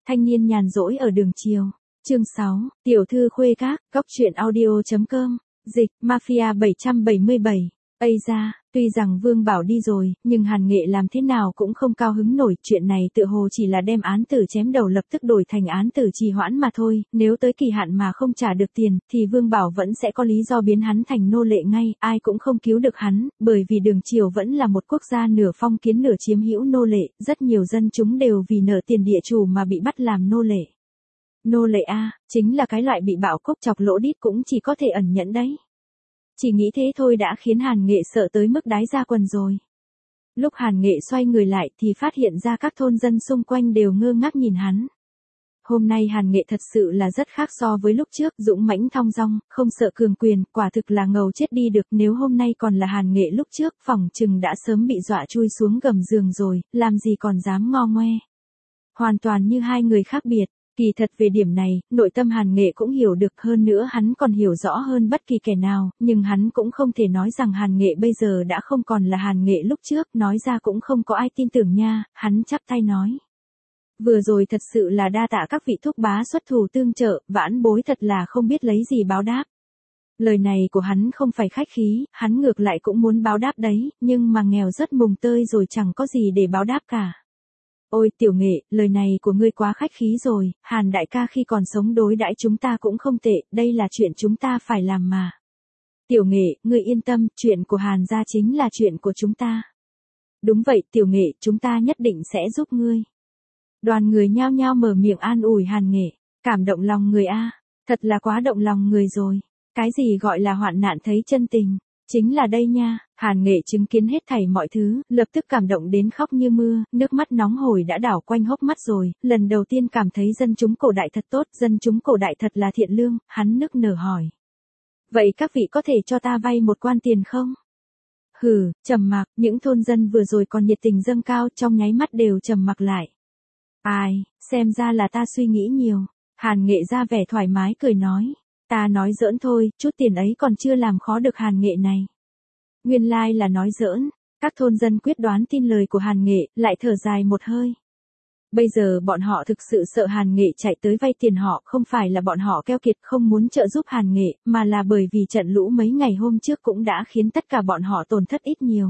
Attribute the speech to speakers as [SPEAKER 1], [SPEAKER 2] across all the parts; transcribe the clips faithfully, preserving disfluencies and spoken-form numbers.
[SPEAKER 1] Thanh niên nhàn rỗi ở đường chiều. Chương sáu, tiểu thư khuê các, góc truyện audio.com, dịch, Mafia bảy trăm bảy mươi bảy. Ây da, tuy rằng Vương Bảo đi rồi, nhưng Hàn Nghệ làm thế nào cũng không cao hứng nổi, chuyện này tựa hồ chỉ là đem án tử chém đầu lập tức đổi thành án tử trì hoãn mà thôi, nếu tới kỳ hạn mà không trả được tiền, thì Vương Bảo vẫn sẽ có lý do biến hắn thành nô lệ ngay, ai cũng không cứu được hắn, bởi vì đường triều vẫn là một quốc gia nửa phong kiến nửa chiếm hữu nô lệ, rất nhiều dân chúng đều vì nợ tiền địa chủ mà bị bắt làm nô lệ. Nô lệ A, chính là cái loại bị bạo cốc chọc lỗ đít cũng chỉ có thể ẩn nhẫn đấy. Chỉ nghĩ thế thôi đã khiến Hàn Nghệ sợ tới mức đái ra quần rồi. Lúc Hàn Nghệ xoay người lại thì phát hiện ra các thôn dân xung quanh đều ngơ ngác nhìn hắn. Hôm nay Hàn Nghệ thật sự là rất khác so với lúc trước, dũng mãnh thong dong, không sợ cường quyền, quả thực là ngầu chết đi được. Nếu hôm nay còn là Hàn Nghệ lúc trước, phỏng chừng đã sớm bị dọa chui xuống gầm giường rồi, làm gì còn dám ngo ngoe. Hoàn toàn như hai người khác biệt. Kỳ thật về điểm này, nội tâm Hàn Nghệ cũng hiểu được, hơn nữa hắn còn hiểu rõ hơn bất kỳ kẻ nào, nhưng hắn cũng không thể nói rằng Hàn Nghệ bây giờ đã không còn là Hàn Nghệ lúc trước, nói ra cũng không có ai tin tưởng nha, hắn chắp tay nói. Vừa rồi thật sự là đa tạ các vị thúc bá xuất thủ tương trợ, vãn bối thật là không biết lấy gì báo đáp. Lời này của hắn không phải khách khí, hắn ngược lại cũng muốn báo đáp đấy, nhưng mà nghèo rất mùng tơi rồi chẳng có gì để báo đáp cả. Ôi Tiểu Nghệ, lời này của ngươi quá khách khí rồi, Hàn đại ca khi còn sống đối đãi chúng ta cũng không tệ, đây là chuyện chúng ta phải làm mà. Tiểu Nghệ, ngươi yên tâm, chuyện của Hàn gia chính là chuyện của chúng ta. Đúng vậy Tiểu Nghệ, chúng ta nhất định sẽ giúp ngươi. Đoàn người nhao nhao mở miệng an ủi Hàn Nghệ, cảm động lòng người a, thật là quá động lòng người rồi. Cái gì gọi là hoạn nạn thấy chân tình? Chính là đây nha, Hàn Nghệ chứng kiến hết thảy mọi thứ, lập tức cảm động đến khóc như mưa, nước mắt nóng hổi đã đảo quanh hốc mắt rồi, lần đầu tiên cảm thấy dân chúng cổ đại thật tốt, dân chúng cổ đại thật là thiện lương, hắn nức nở hỏi. Vậy các vị có thể cho ta vay một quan tiền không? Hừ, trầm mặc, những thôn dân vừa rồi còn nhiệt tình dâng cao trong nháy mắt đều trầm mặc lại. Ai, xem ra là ta suy nghĩ nhiều, Hàn Nghệ ra vẻ thoải mái cười nói. Ta nói giỡn thôi, chút tiền ấy còn chưa làm khó được Hàn Nghệ này. Nguyên lai là nói giỡn, các thôn dân quyết đoán tin lời của Hàn Nghệ, lại thở dài một hơi. Bây giờ bọn họ thực sự sợ Hàn Nghệ chạy tới vay tiền họ, không phải là bọn họ keo kiệt không muốn trợ giúp Hàn Nghệ, mà là bởi vì trận lũ mấy ngày hôm trước cũng đã khiến tất cả bọn họ tổn thất ít nhiều.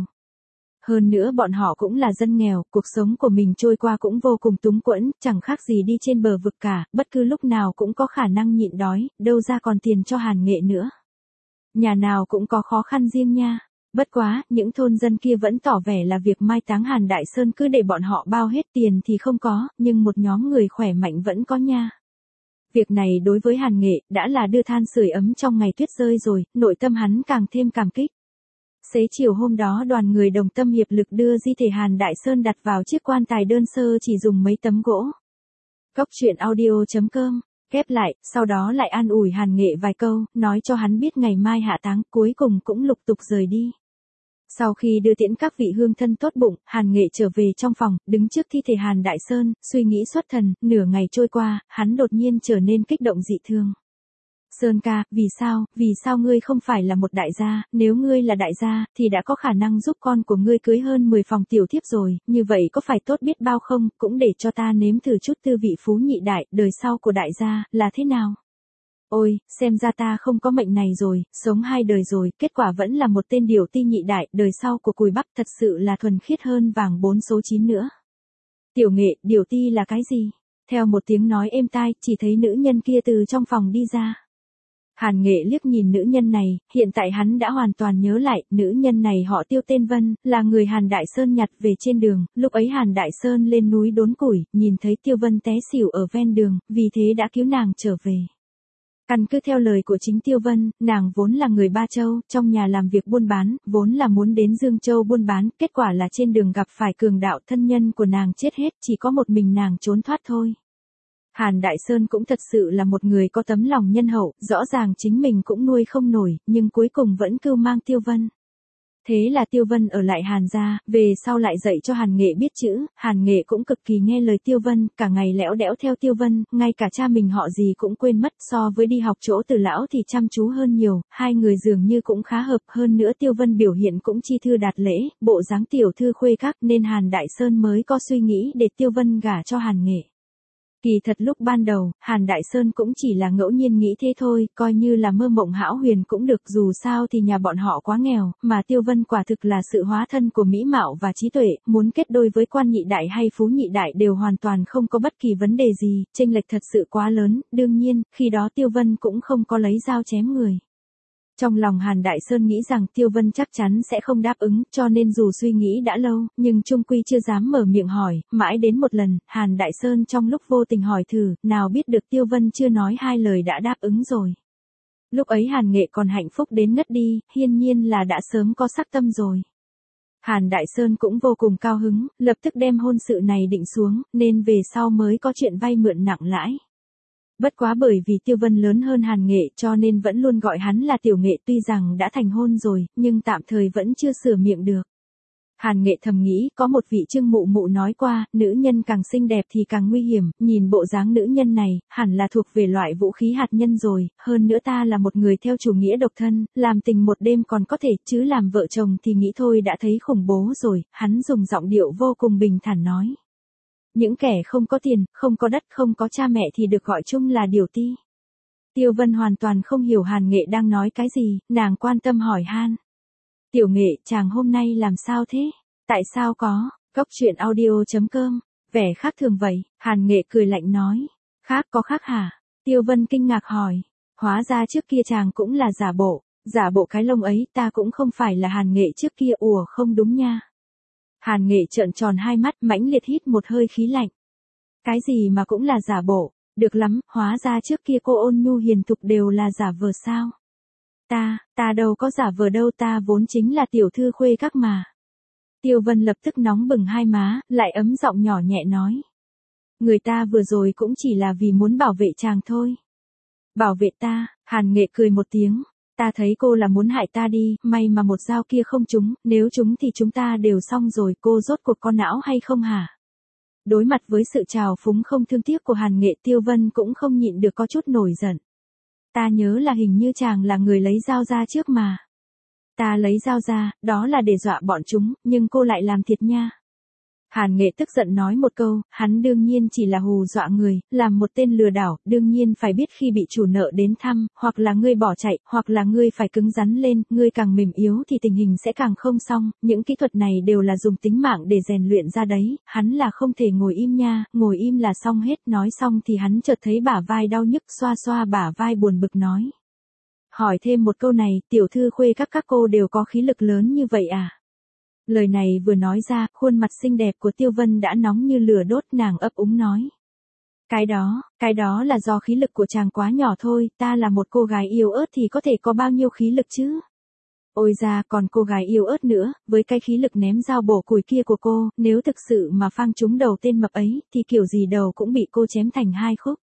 [SPEAKER 1] Hơn nữa bọn họ cũng là dân nghèo, cuộc sống của mình trôi qua cũng vô cùng túng quẫn, chẳng khác gì đi trên bờ vực cả, bất cứ lúc nào cũng có khả năng nhịn đói, đâu ra còn tiền cho Hàn Nghệ nữa. Nhà nào cũng có khó khăn riêng nha. Bất quá, những thôn dân kia vẫn tỏ vẻ là việc mai táng Hàn Đại Sơn cứ để bọn họ bao hết, tiền thì không có, nhưng một nhóm người khỏe mạnh vẫn có nha. Việc này đối với Hàn Nghệ, đã là đưa than sưởi ấm trong ngày tuyết rơi rồi, nội tâm hắn càng thêm cảm kích. Xế chiều hôm đó đoàn người đồng tâm hiệp lực đưa di thể Hàn Đại Sơn đặt vào chiếc quan tài đơn sơ chỉ dùng mấy tấm gỗ. Góc truyện audio.com, ghép lại, sau đó lại an ủi Hàn Nghệ vài câu, nói cho hắn biết ngày mai hạ táng, cuối cùng cũng lục tục rời đi. Sau khi đưa tiễn các vị hương thân tốt bụng, Hàn Nghệ trở về trong phòng, đứng trước thi thể Hàn Đại Sơn, suy nghĩ xuất thần, nửa ngày trôi qua, hắn đột nhiên trở nên kích động dị thương. Sơn ca, vì sao, vì sao ngươi không phải là một đại gia, nếu ngươi là đại gia, thì đã có khả năng giúp con của ngươi cưới hơn mười phòng tiểu thiếp rồi, như vậy có phải tốt biết bao không, cũng để cho ta nếm thử chút tư vị phú nhị đại, đời sau của đại gia, là thế nào? Ôi, xem ra ta không có mệnh này rồi, sống hai đời rồi, kết quả vẫn là một tên điều ti nhị đại, đời sau của cùi bắp thật sự là thuần khiết hơn vàng bốn số chín nữa. Tiểu Nghệ, điều ti là cái gì? Theo một tiếng nói êm tai, chỉ thấy nữ nhân kia từ trong phòng đi ra. Hàn Nghệ liếc nhìn nữ nhân này, hiện tại hắn đã hoàn toàn nhớ lại, nữ nhân này họ Tiêu tên Vân, là người Hàn Đại Sơn nhặt về trên đường, lúc ấy Hàn Đại Sơn lên núi đốn củi, nhìn thấy Tiêu Vân té xỉu ở ven đường, vì thế đã cứu nàng trở về. Căn cứ theo lời của chính Tiêu Vân, nàng vốn là người Ba Châu, trong nhà làm việc buôn bán, vốn là muốn đến Dương Châu buôn bán, kết quả là trên đường gặp phải cường đạo, thân nhân của nàng chết hết, chỉ có một mình nàng trốn thoát thôi. Hàn Đại Sơn cũng thật sự là một người có tấm lòng nhân hậu, rõ ràng chính mình cũng nuôi không nổi, nhưng cuối cùng vẫn cưu mang Tiêu Vân. Thế là Tiêu Vân ở lại Hàn gia, về sau lại dạy cho Hàn Nghệ biết chữ, Hàn Nghệ cũng cực kỳ nghe lời Tiêu Vân, cả ngày lẽo đẽo theo Tiêu Vân, ngay cả cha mình họ gì cũng quên mất, so với đi học chỗ Từ lão thì chăm chú hơn nhiều, hai người dường như cũng khá hợp, hơn nữa Tiêu Vân biểu hiện cũng chi thư đạt lễ, bộ dáng tiểu thư khuê các, nên Hàn Đại Sơn mới có suy nghĩ để Tiêu Vân gả cho Hàn Nghệ. Kỳ thật lúc ban đầu, Hàn Đại Sơn cũng chỉ là ngẫu nhiên nghĩ thế thôi, coi như là mơ mộng hão huyền cũng được, dù sao thì nhà bọn họ quá nghèo, mà Tiêu Vân quả thực là sự hóa thân của mỹ mạo và trí tuệ, muốn kết đôi với quan nhị đại hay phú nhị đại đều hoàn toàn không có bất kỳ vấn đề gì, chênh lệch thật sự quá lớn, đương nhiên, khi đó Tiêu Vân cũng không có lấy dao chém người. Trong lòng Hàn Đại Sơn nghĩ rằng Tiêu Vân chắc chắn sẽ không đáp ứng, cho nên dù suy nghĩ đã lâu, nhưng chung quy chưa dám mở miệng hỏi, mãi đến một lần, Hàn Đại Sơn trong lúc vô tình hỏi thử, nào biết được Tiêu Vân chưa nói hai lời đã đáp ứng rồi. Lúc ấy Hàn Nghệ còn hạnh phúc đến ngất đi, hiển nhiên là đã sớm có sắc tâm rồi. Hàn Đại Sơn cũng vô cùng cao hứng, lập tức đem hôn sự này định xuống, nên về sau mới có chuyện vay mượn nặng lãi. Bất quá bởi vì Tiêu Vân lớn hơn Hàn Nghệ cho nên vẫn luôn gọi hắn là Tiểu Nghệ, tuy rằng đã thành hôn rồi, nhưng tạm thời vẫn chưa sửa miệng được. Hàn Nghệ thầm nghĩ, có một vị Trương mụ mụ nói qua, nữ nhân càng xinh đẹp thì càng nguy hiểm, nhìn bộ dáng nữ nhân này, hẳn là thuộc về loại vũ khí hạt nhân rồi, hơn nữa ta là một người theo chủ nghĩa độc thân, làm tình một đêm còn có thể, chứ làm vợ chồng thì nghĩ thôi đã thấy khủng bố rồi, hắn dùng giọng điệu vô cùng bình thản nói. Những kẻ không có tiền, không có đất, không có cha mẹ thì được gọi chung là điều ti. Tiêu Vân hoàn toàn không hiểu Hàn Nghệ đang nói cái gì, nàng quan tâm hỏi han. Tiểu Nghệ, chàng hôm nay làm sao thế? Tại sao có? Cốc truyện audio chấm com, vẻ khác thường vậy, Hàn Nghệ cười lạnh nói. Khác có khác hả? Tiêu Vân kinh ngạc hỏi. Hóa ra trước kia chàng cũng là giả bộ, giả bộ cái lông ấy, ta cũng không phải là Hàn Nghệ trước kia, ủa không đúng nha. Hàn Nghệ trợn tròn hai mắt, mãnh liệt hít một hơi khí lạnh. Cái gì mà cũng là giả bộ, được lắm, hóa ra trước kia cô ôn nhu hiền thục đều là giả vờ sao? Ta, ta đâu có giả vờ đâu, ta vốn chính là tiểu thư khuê các mà. Tiêu Vân lập tức nóng bừng hai má, lại ấm giọng nhỏ nhẹ nói. Người ta vừa rồi cũng chỉ là vì muốn bảo vệ chàng thôi. Bảo vệ ta, Hàn Nghệ cười một tiếng. Ta thấy cô là muốn hại ta đi, may mà một dao kia không trúng, nếu trúng thì chúng ta đều xong rồi, cô rốt cuộc có não hay không hả? Đối mặt với sự trào phúng không thương tiếc của Hàn Nghệ, Tiêu Vân cũng không nhịn được có chút nổi giận. Ta nhớ là hình như chàng là người lấy dao ra trước mà. Ta lấy dao ra, đó là để dọa bọn chúng, nhưng cô lại làm thiệt nha. Hàn Nghệ tức giận nói một câu, hắn đương nhiên chỉ là hù dọa người, làm một tên lừa đảo, đương nhiên phải biết khi bị chủ nợ đến thăm, hoặc là ngươi bỏ chạy, hoặc là ngươi phải cứng rắn lên, ngươi càng mềm yếu thì tình hình sẽ càng không xong, những kỹ thuật này đều là dùng tính mạng để rèn luyện ra đấy, hắn là không thể ngồi im nha, ngồi im là xong hết, nói xong thì hắn chợt thấy bả vai đau nhức, xoa xoa bả vai buồn bực nói. Hỏi thêm một câu này, tiểu thư khuê các các cô đều có khí lực lớn như vậy à? Lời này vừa nói ra, khuôn mặt xinh đẹp của Tiêu Vân đã nóng như lửa đốt, nàng ấp úng nói. Cái đó, cái đó là do khí lực của chàng quá nhỏ thôi, ta là một cô gái yếu ớt thì có thể có bao nhiêu khí lực chứ? Ôi ra, còn cô gái yếu ớt nữa, với cái khí lực ném dao bổ củi kia của cô, nếu thực sự mà phang trúng đầu tên mập ấy, thì kiểu gì đầu cũng bị cô chém thành hai khúc.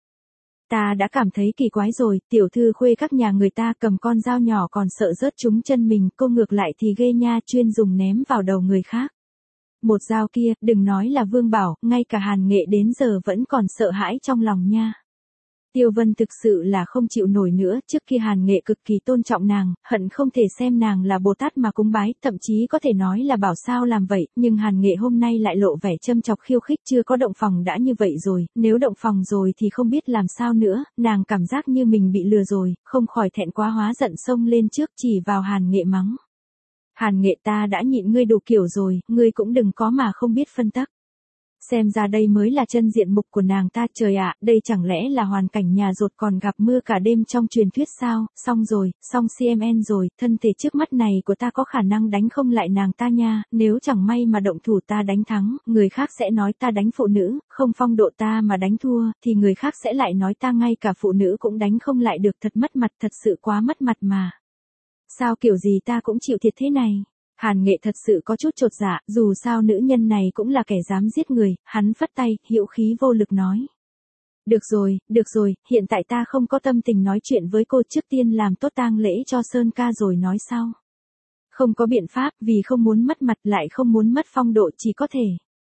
[SPEAKER 1] Ta đã cảm thấy kỳ quái rồi, tiểu thư khuê các nhà người ta cầm con dao nhỏ còn sợ rớt trúng chân mình, cô ngược lại thì ghê nha, chuyên dùng ném vào đầu người khác. Một dao kia, đừng nói là Vương Bảo, ngay cả Hàn Nghệ đến giờ vẫn còn sợ hãi trong lòng nha. Tiêu Vân thực sự là không chịu nổi nữa, trước kia Hàn Nghệ cực kỳ tôn trọng nàng, hận không thể xem nàng là Bồ Tát mà cúng bái, thậm chí có thể nói là bảo sao làm vậy, nhưng Hàn Nghệ hôm nay lại lộ vẻ châm chọc khiêu khích, chưa có động phòng đã như vậy rồi, nếu động phòng rồi thì không biết làm sao nữa, nàng cảm giác như mình bị lừa rồi, không khỏi thẹn quá hóa giận xông lên trước chỉ vào Hàn Nghệ mắng. Hàn Nghệ, ta đã nhịn ngươi đủ kiểu rồi, ngươi cũng đừng có mà không biết phân tắc. Xem ra đây mới là chân diện mục của nàng ta, trời ạ, đây chẳng lẽ là hoàn cảnh nhà rột còn gặp mưa cả đêm trong truyền thuyết sao? Xong rồi, xong xê em en rồi, thân thể trước mắt này của ta có khả năng đánh không lại nàng ta nha, nếu chẳng may mà động thủ ta đánh thắng, người khác sẽ nói ta đánh phụ nữ, không phong độ ta mà đánh thua, thì người khác sẽ lại nói ta ngay cả phụ nữ cũng đánh không lại được, thật mất mặt, thật sự quá mất mặt mà. Sao kiểu gì ta cũng chịu thiệt thế này? Hàn Nghệ thật sự có chút chột dạ, dù sao nữ nhân này cũng là kẻ dám giết người, hắn phất tay, hữu khí vô lực nói. Được rồi, được rồi, hiện tại ta không có tâm tình nói chuyện với cô, trước tiên làm tốt tang lễ cho Sơn ca rồi nói sau. Không có biện pháp, vì không muốn mất mặt lại không muốn mất phong độ, chỉ có thể.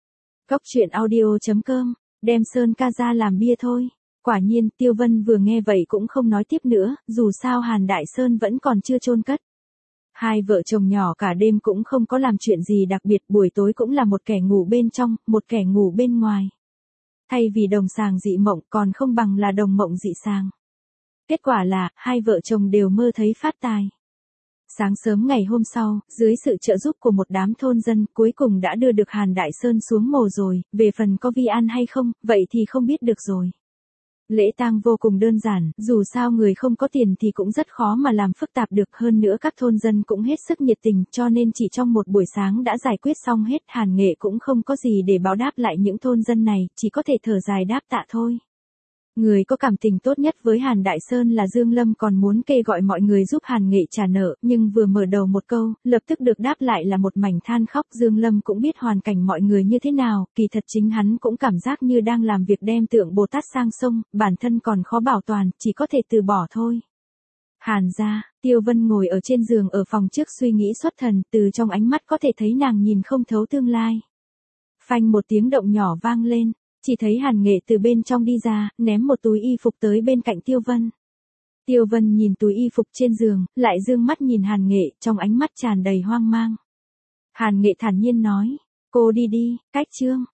[SPEAKER 1] Cốc truyện audio chấm com, đem Sơn ca ra làm bia thôi. Quả nhiên, Tiêu Vân vừa nghe vậy cũng không nói tiếp nữa, dù sao Hàn Đại Sơn vẫn còn chưa chôn cất. Hai vợ chồng nhỏ cả đêm cũng không có làm chuyện gì đặc biệt, buổi tối cũng là một kẻ ngủ bên trong, một kẻ ngủ bên ngoài. Thay vì đồng sàng dị mộng còn không bằng là đồng mộng dị sàng. Kết quả là, hai vợ chồng đều mơ thấy phát tài. Sáng sớm ngày hôm sau, dưới sự trợ giúp của một đám thôn dân, cuối cùng đã đưa được Hàn Đại Sơn xuống mồ rồi, về phần có vi an hay không, vậy thì không biết được rồi. Lễ tang vô cùng đơn giản, dù sao người không có tiền thì cũng rất khó mà làm phức tạp được, hơn nữa các thôn dân cũng hết sức nhiệt tình, cho nên chỉ trong một buổi sáng đã giải quyết xong hết. Hàn Nghệ cũng không có gì để báo đáp lại những thôn dân này, chỉ có thể thở dài đáp tạ thôi. Người có cảm tình tốt nhất với Hàn Đại Sơn là Dương Lâm, còn muốn kêu gọi mọi người giúp Hàn Nghệ trả nợ, nhưng vừa mở đầu một câu, lập tức được đáp lại là một mảnh than khóc. Dương Lâm cũng biết hoàn cảnh mọi người như thế nào, kỳ thật chính hắn cũng cảm giác như đang làm việc đem tượng Bồ Tát sang sông, bản thân còn khó bảo toàn, chỉ có thể từ bỏ thôi. Hàn gia, Tiêu Vân ngồi ở trên giường ở phòng trước suy nghĩ xuất thần, từ trong ánh mắt có thể thấy nàng nhìn không thấu tương lai. Phanh một tiếng động nhỏ vang lên. Chỉ thấy Hàn Nghệ từ bên trong đi ra, ném một túi y phục tới bên cạnh Tiêu Vân. Tiêu Vân nhìn túi y phục trên giường, lại dương mắt nhìn Hàn Nghệ, trong ánh mắt tràn đầy hoang mang. Hàn Nghệ thản nhiên nói, cô đi đi, cách chương.